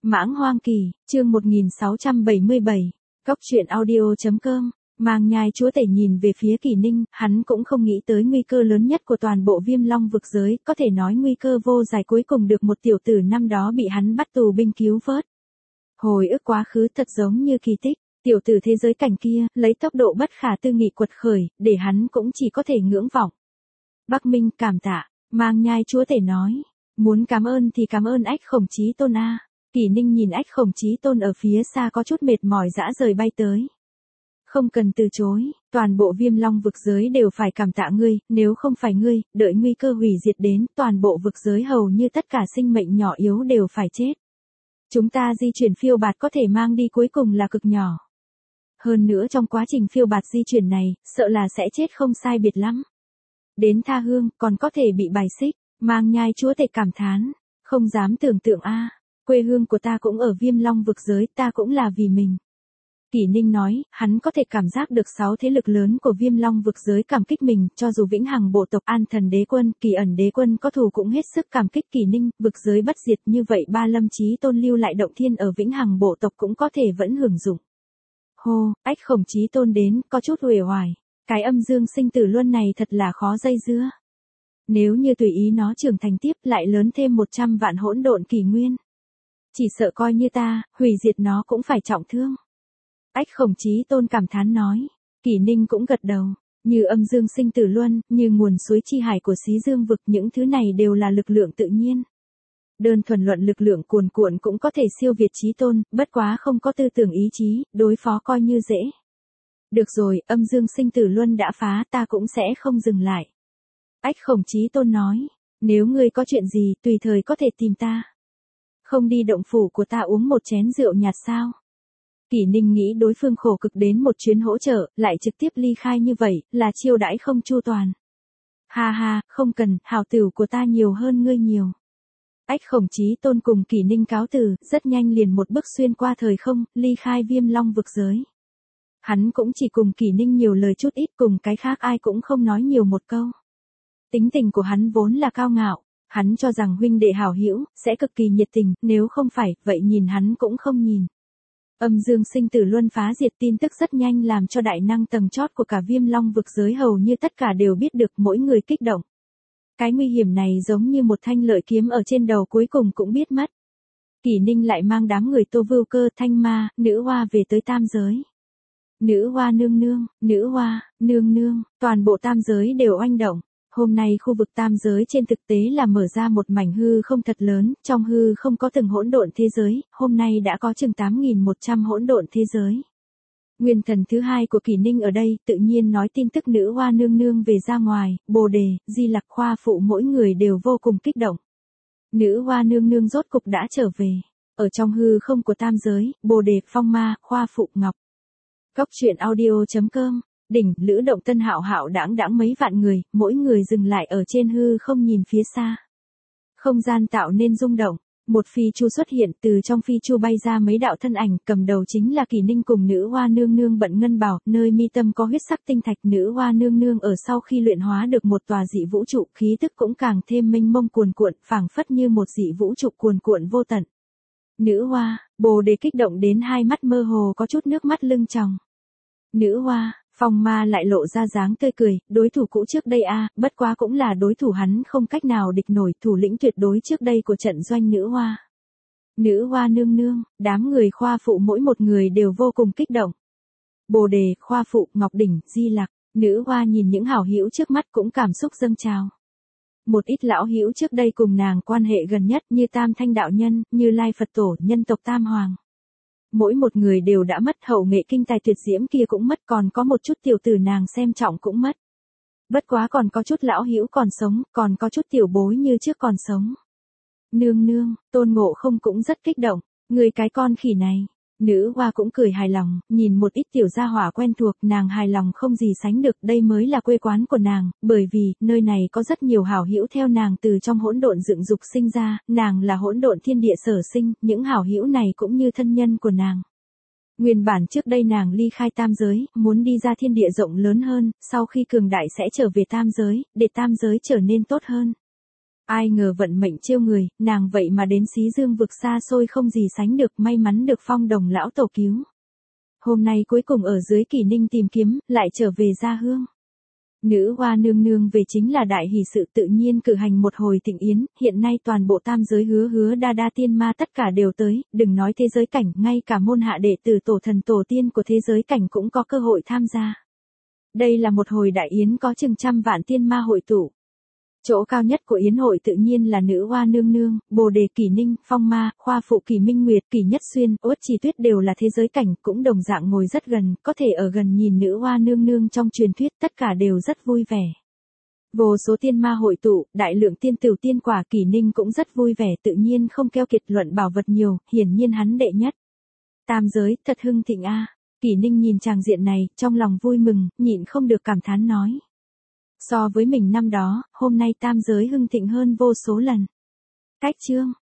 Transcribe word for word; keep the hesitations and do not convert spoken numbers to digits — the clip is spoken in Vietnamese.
Mãng Hoang Kỳ, chương một nghìn sáu trăm bảy mươi bảy, Cóc truyện audio.com, Mang Nhai chúa tể nhìn về phía Kỳ Ninh, hắn cũng không nghĩ tới nguy cơ lớn nhất của toàn bộ Viêm Long vực giới, có thể nói nguy cơ vô giải cuối cùng được một tiểu tử năm đó bị hắn bắt tù binh cứu vớt. Hồi ức quá khứ thật giống như kỳ tích, tiểu tử thế giới cảnh kia, lấy tốc độ bất khả tư nghị quật khởi, để hắn cũng chỉ có thể ngưỡng vọng. Bắc Minh cảm tạ, Mang Nhai chúa tể nói, muốn cảm ơn thì cảm ơn Ách Khổng Chí Tôn a. Kỳ Ninh nhìn Ách Khổng Chí Tôn ở phía xa có chút mệt mỏi dã rời bay tới. Không cần từ chối, toàn bộ Viêm Long vực giới đều phải cảm tạ ngươi, nếu không phải ngươi, đợi nguy cơ hủy diệt đến, toàn bộ vực giới hầu như tất cả sinh mệnh nhỏ yếu đều phải chết. Chúng ta di chuyển phiêu bạt có thể mang đi cuối cùng là cực nhỏ. Hơn nữa trong quá trình phiêu bạt di chuyển này, sợ là sẽ chết không sai biệt lắm. Đến tha hương, còn có thể bị bài xích, Mang Nhai chúa tể cảm thán, không dám tưởng tượng a, quê hương của ta cũng ở Viêm Long vực giới, ta cũng là vì mình. Kỳ Ninh nói, hắn có thể cảm giác được sáu thế lực lớn của Viêm Long vực giới cảm kích mình, cho dù Vĩnh Hằng bộ tộc An Thần Đế Quân, Kỳ Ẩn Đế Quân có thù cũng hết sức cảm kích Kỳ Ninh, vực giới bất diệt như vậy Ba Lâm Chí Tôn lưu lại động thiên ở Vĩnh Hằng bộ tộc cũng có thể vẫn hưởng dụng. Hô, Ách Khổng Chí Tôn đến, có chút uể oải, cái âm dương sinh tử luân này thật là khó dây dưa. Nếu như tùy ý nó trưởng thành tiếp lại lớn thêm một trăm vạn hỗn độn kỷ nguyên. Chỉ sợ coi như ta, hủy diệt nó cũng phải trọng thương. Ách Khổng Chí Tôn cảm thán nói, Kỳ Ninh cũng gật đầu, như âm dương sinh tử luân, như nguồn suối chi hải của xí dương vực, những thứ này đều là lực lượng tự nhiên. Đơn thuần luận lực lượng cuồn cuộn cũng có thể siêu việt Chí Tôn, bất quá không có tư tưởng ý chí, đối phó coi như dễ. Được rồi, âm dương sinh tử luân đã phá, ta cũng sẽ không dừng lại. Ách Khổng Chí Tôn nói, nếu ngươi có chuyện gì, tùy thời có thể tìm ta. Không đi động phủ của ta uống một chén rượu nhạt sao? Kỳ Ninh nghĩ đối phương khổ cực đến một chuyến hỗ trợ, lại trực tiếp ly khai như vậy, là chiêu đãi không chu toàn. Ha ha, không cần, hảo tửu của ta nhiều hơn ngươi nhiều. Ách Khổng Chí Tôn cùng Kỳ Ninh cáo từ, rất nhanh liền một bước xuyên qua thời không, ly khai Viêm Long vực giới. Hắn cũng chỉ cùng Kỳ Ninh nhiều lời chút ít, cùng cái khác ai cũng không nói nhiều một câu. Tính tình của hắn vốn là cao ngạo, hắn cho rằng huynh đệ hảo hữu sẽ cực kỳ nhiệt tình, nếu không phải, vậy nhìn hắn cũng không nhìn. Âm dương sinh tử luân phá diệt tin tức rất nhanh làm cho đại năng tầng chót của cả Viêm Long vực giới hầu như tất cả đều biết được, mỗi người kích động. Cái nguy hiểm này giống như một thanh lợi kiếm ở trên đầu cuối cùng cũng biết mất. Kỳ Ninh lại mang đám người Tô Vưu Cơ, Thanh Ma, Nữ Hoa về tới tam giới. Nữ Hoa nương nương, Nữ Hoa, nương nương, toàn bộ tam giới đều oanh động. Hôm nay khu vực tam giới trên thực tế là mở ra một mảnh hư không thật lớn, trong hư không có từng hỗn độn thế giới, hôm nay đã có chừng tám nghìn một trăm hỗn độn thế giới. Nguyên thần thứ hai của Kỳ Ninh ở đây, tự nhiên nói tin tức Nữ Hoa nương nương về ra ngoài, Bồ Đề, Di Lặc Khoa Phụ mỗi người đều vô cùng kích động. Nữ Hoa nương nương rốt cục đã trở về, ở trong hư không của tam giới, Bồ Đề, Phong Ma, Khoa Phụ, Ngọc. Cóc truyện audio.com, đỉnh Lữ Động Tân hạo hạo đãng đãng mấy vạn người, mỗi người dừng lại ở trên hư không nhìn phía xa. Không gian tạo nên rung động, một phi chu xuất hiện, từ trong phi chu bay ra mấy đạo thân ảnh, cầm đầu chính là Kỳ Ninh cùng Nữ Hoa nương nương bận ngân bảo, nơi mi tâm có huyết sắc tinh thạch. Nữ Hoa nương nương ở sau khi luyện hóa được một tòa dị vũ trụ, khí tức cũng càng thêm mênh mông cuồn cuộn, phảng phất như một dị vũ trụ cuồn cuộn vô tận. Nữ Hoa, Bồ Đề kích động đến hai mắt mơ hồ có chút nước mắt lưng tròng. Nữ Hoa, Phong Ma lại lộ ra dáng tươi cười, đối thủ cũ trước đây a, bất quá cũng là đối thủ hắn không cách nào địch nổi, thủ lĩnh tuyệt đối trước đây của trận doanh Nữ Hoa. Nữ Hoa nương nương, đám người Khoa Phụ mỗi một người đều vô cùng kích động. Bồ Đề, Khoa Phụ, Ngọc Đỉnh, Di Lặc, Nữ Hoa nhìn những hảo hữu trước mắt cũng cảm xúc dâng trào. Một ít lão hữu trước đây cùng nàng quan hệ gần nhất như Tam Thanh đạo nhân, Như Lai Phật tổ, nhân tộc Tam Hoàng. Mỗi một người đều đã mất, hậu nghệ kinh tài tuyệt diễm kia cũng mất, còn có một chút tiểu tử nàng xem trọng cũng mất. Bất quá còn có chút lão hữu còn sống, còn có chút tiểu bối như trước còn sống. Nương nương, Tôn Ngộ Không cũng rất kích động, người cái con khỉ này. Nữ Hoa cũng cười hài lòng, nhìn một ít tiểu gia hỏa quen thuộc, nàng hài lòng không gì sánh được, đây mới là quê quán của nàng, bởi vì, nơi này có rất nhiều hảo hữu theo nàng từ trong hỗn độn dựng dục sinh ra, nàng là hỗn độn thiên địa sở sinh, những hảo hữu này cũng như thân nhân của nàng. Nguyên bản trước đây nàng ly khai tam giới, muốn đi ra thiên địa rộng lớn hơn, sau khi cường đại sẽ trở về tam giới, để tam giới trở nên tốt hơn. Ai ngờ vận mệnh trêu người, nàng vậy mà đến xí dương vực xa xôi không gì sánh được, may mắn được Phong Đồng lão tổ cứu. Hôm nay cuối cùng ở dưới Kỷ Ninh tìm kiếm, lại trở về gia hương. Nữ hoa nương nương về chính là đại hỷ sự, tự nhiên cử hành một hồi thịnh yến, hiện nay toàn bộ tam giới hứa hứa đa đa tiên ma tất cả đều tới, đừng nói thế giới cảnh, ngay cả môn hạ đệ tử tổ thần tổ tiên của thế giới cảnh cũng có cơ hội tham gia. Đây là một hồi đại yến có chừng trăm vạn tiên ma hội tụ. Chỗ cao nhất của yến hội tự nhiên là nữ hoa nương nương, Bồ Đề Kỷ Ninh, Phong Ma, Khoa Phụ Kỷ Minh Nguyệt, Kỷ Nhất Xuyên, Uất Trì Tuyết đều là thế giới cảnh, cũng đồng dạng ngồi rất gần, có thể ở gần nhìn nữ hoa nương nương trong truyền thuyết, tất cả đều rất vui vẻ. Vô số tiên ma hội tụ, đại lượng tiên tửu tiên quả, Kỷ Ninh cũng rất vui vẻ, tự nhiên không keo kiệt, luận bảo vật nhiều, hiển nhiên hắn đệ nhất. Tam giới, thật hưng thịnh a. Kỷ Ninh nhìn tràng diện này, trong lòng vui mừng, nhịn không được cảm thán nói. So với mình năm đó, hôm nay tam giới hưng thịnh hơn vô số lần. Cách chương